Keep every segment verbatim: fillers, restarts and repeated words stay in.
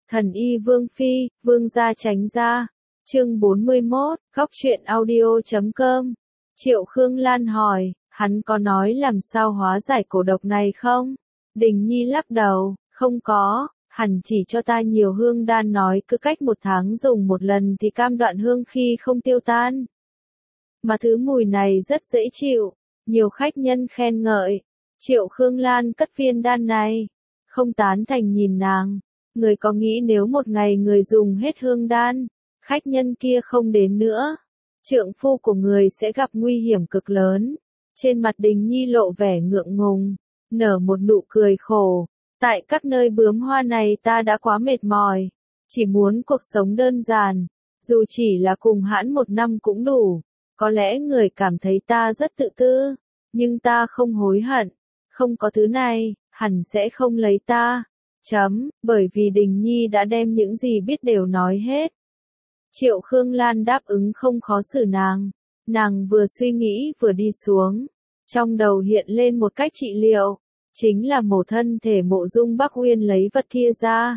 Thần y Vương Phi, Vương gia tránh ra. Chương bốn mươi mốt, góc truyện audio chấm com. Triệu Khương Lan hỏi, hắn có nói làm sao hóa giải cổ độc này không? Đình Nhi lắc đầu, không có, hẳn chỉ cho ta nhiều hương đan nói cứ cách một tháng dùng một lần thì cam đoạn hương khi không tiêu tan. Mà thứ mùi này rất dễ chịu, nhiều khách nhân khen ngợi. Triệu Khương Lan cất viên đan này, không tán thành nhìn nàng. Người có nghĩ nếu một ngày người dùng hết hương đan, khách nhân kia không đến nữa, trượng phu của người sẽ gặp nguy hiểm cực lớn. Trên mặt Đình Nhi lộ vẻ ngượng ngùng, nở một nụ cười khổ. Tại các nơi bướm hoa này ta đã quá mệt mỏi, chỉ muốn cuộc sống đơn giản, dù chỉ là cùng hãn một năm cũng đủ. Có lẽ người cảm thấy ta rất tự tư, nhưng ta không hối hận, không có thứ này, hẳn sẽ không lấy ta. Chấm, bởi vì Đình Nhi đã đem những gì biết đều nói hết. Triệu Khương Lan đáp ứng không khó xử nàng, nàng vừa suy nghĩ vừa đi xuống, trong đầu hiện lên một cách trị liệu, chính là mổ thân thể Mộ Dung Bắc Uyên lấy vật kia ra.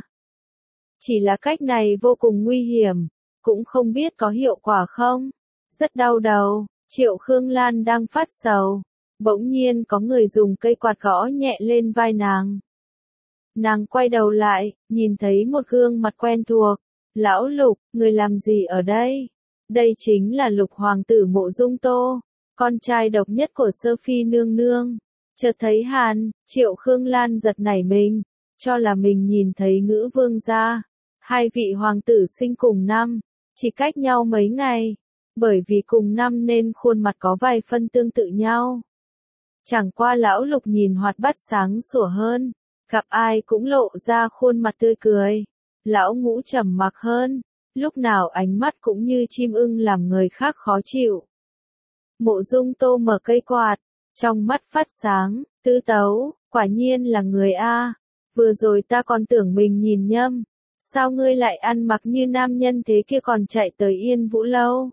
Chỉ là cách này vô cùng nguy hiểm, cũng không biết có hiệu quả không. Rất đau đầu, Triệu Khương Lan đang phát sầu, bỗng nhiên có người dùng cây quạt gõ nhẹ lên vai nàng. Nàng quay đầu lại, nhìn thấy một gương mặt quen thuộc. Lão Lục, người làm gì ở đây? Đây chính là Lục hoàng tử Mộ Dung Tô, con trai độc nhất của Sơ Phi nương nương. Chợt thấy Hàn, Triệu Khương Lan giật nảy mình, cho là mình nhìn thấy Ngữ Vương gia. Hai vị hoàng tử sinh cùng năm, chỉ cách nhau mấy ngày, bởi vì cùng năm nên khuôn mặt có vài phân tương tự nhau. Chẳng qua Lão Lục nhìn hoạt bát sáng sủa hơn, gặp ai cũng lộ ra khuôn mặt tươi cười. Lão Ngũ trầm mặc hơn, lúc nào ánh mắt cũng như chim ưng làm người khác khó chịu. Mộ Dung Tô mở cây quạt, trong mắt phát sáng, Tư Tấu, quả nhiên là người a. Vừa rồi ta còn tưởng mình nhìn nhầm, sao ngươi lại ăn mặc như nam nhân thế kia còn chạy tới Yên Vũ Lâu?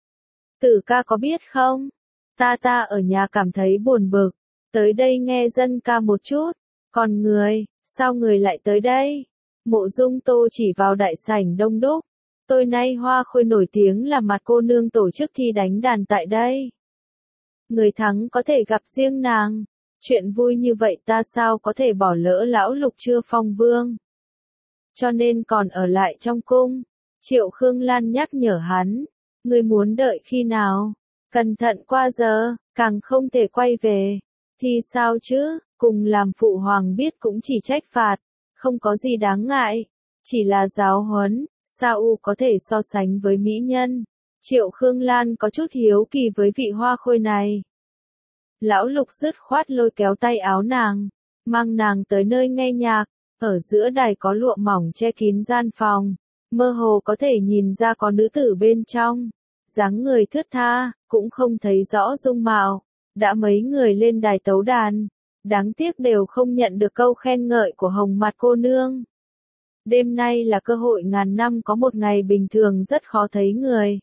Tử ca có biết không? Ta ta ở nhà cảm thấy buồn bực, tới đây nghe dân ca một chút. Còn người, sao người lại tới đây? Mộ Dung Tô chỉ vào đại sảnh đông đúc. Tối nay Hoa Khôi nổi tiếng là mặt cô nương tổ chức thi đánh đàn tại đây. Người thắng có thể gặp riêng nàng. Chuyện vui như vậy ta sao có thể bỏ lỡ Lão Lục chưa phong vương. Cho nên còn ở lại trong cung. Triệu Khương Lan nhắc nhở hắn. Người muốn đợi khi nào? Cẩn thận qua giờ, càng không thể quay về. Thì sao chứ, cùng làm phụ hoàng biết cũng chỉ trách phạt. Không có gì đáng ngại, chỉ là giáo huấn, sao u có thể so sánh với mỹ nhân. Triệu Khương Lan có chút hiếu kỳ với vị Hoa Khôi này. Lão Lục dứt khoát lôi kéo tay áo nàng, mang nàng tới nơi nghe nhạc, ở giữa đài có lụa mỏng che kín gian phòng, mơ hồ có thể nhìn ra có nữ tử bên trong, dáng người thướt tha, cũng không thấy rõ dung mạo, đã mấy người lên đài tấu đàn. Đáng tiếc đều không nhận được câu khen ngợi của Hồng Mặt cô nương. Đêm nay là cơ hội ngàn năm có một ngày bình thường rất khó thấy người.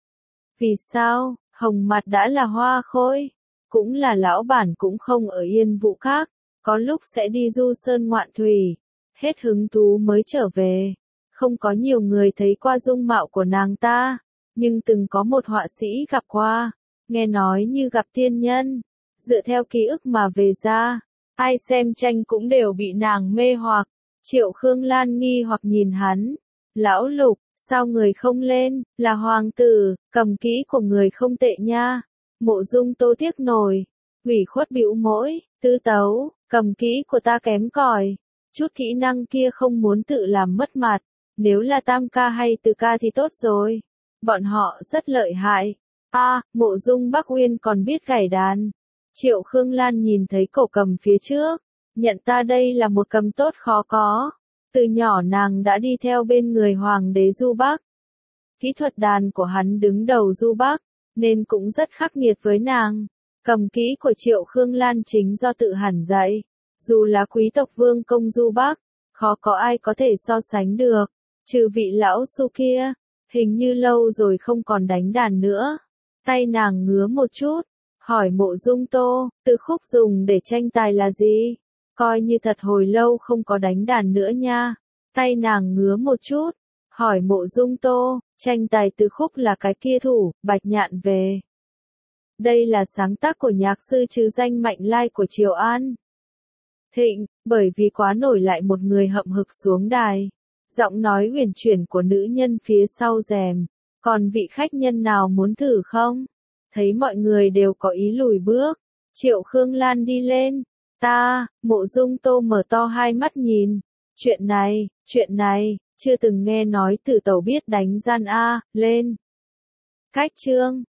Vì sao, Hồng Mặt đã là Hoa Khôi, cũng là lão bản cũng không ở Yên Vũ khác, có lúc sẽ đi du sơn ngoạn thủy, hết hứng thú mới trở về. Không có nhiều người thấy qua dung mạo của nàng ta, nhưng từng có một họa sĩ gặp qua, nghe nói như gặp tiên nhân. Dựa theo ký ức mà về ra, ai xem tranh cũng đều bị nàng mê hoặc. Triệu Khương Lan nghi hoặc nhìn hắn. Lão Lục, sao người không lên, là hoàng tử, cầm kỹ của người không tệ nha. Mộ Dung Tô tiếc nổi, ủy khuất bĩu môi, Tư Tấu, cầm kỹ của ta kém cỏi, chút kỹ năng kia không muốn tự làm mất mặt. Nếu là tam ca hay tứ ca thì tốt rồi, bọn họ rất lợi hại. A, à, Mộ Dung Bắc Uyên còn biết gảy đàn. Triệu Khương Lan nhìn thấy cổ cầm phía trước, nhận ta đây là một cầm tốt khó có. Từ nhỏ nàng đã đi theo bên người hoàng đế Du Bắc. Kỹ thuật đàn của hắn đứng đầu Du Bắc, nên cũng rất khắc nghiệt với nàng. Cầm kỹ của Triệu Khương Lan chính do tự hẳn dạy. Dù là quý tộc vương công Du Bắc, khó có ai có thể so sánh được. Trừ vị lão su kia, hình như lâu rồi không còn đánh đàn nữa. Tay nàng ngứa một chút. Hỏi Mộ Dung Tô, từ khúc dùng để tranh tài là gì? Coi như thật hồi lâu không có đánh đàn nữa nha. Tay nàng ngứa một chút, hỏi Mộ Dung Tô, tranh tài tứ khúc là cái kia thủ, Bạch Nhạn về. Đây là sáng tác của nhạc sư chứ danh Mạnh Lai của Triều An Thịnh, bởi vì quá nổi lại một người hậm hực xuống đài. Giọng nói huyền chuyển của nữ nhân phía sau rèm, còn vị khách nhân nào muốn thử không? Thấy mọi người đều có ý lùi bước, Triệu Khương Lan đi lên, ta, Mộ Dung Tô mở to hai mắt nhìn, chuyện này, chuyện này, chưa từng nghe nói Tử Tẩu biết đánh gian a, lên. Cách chương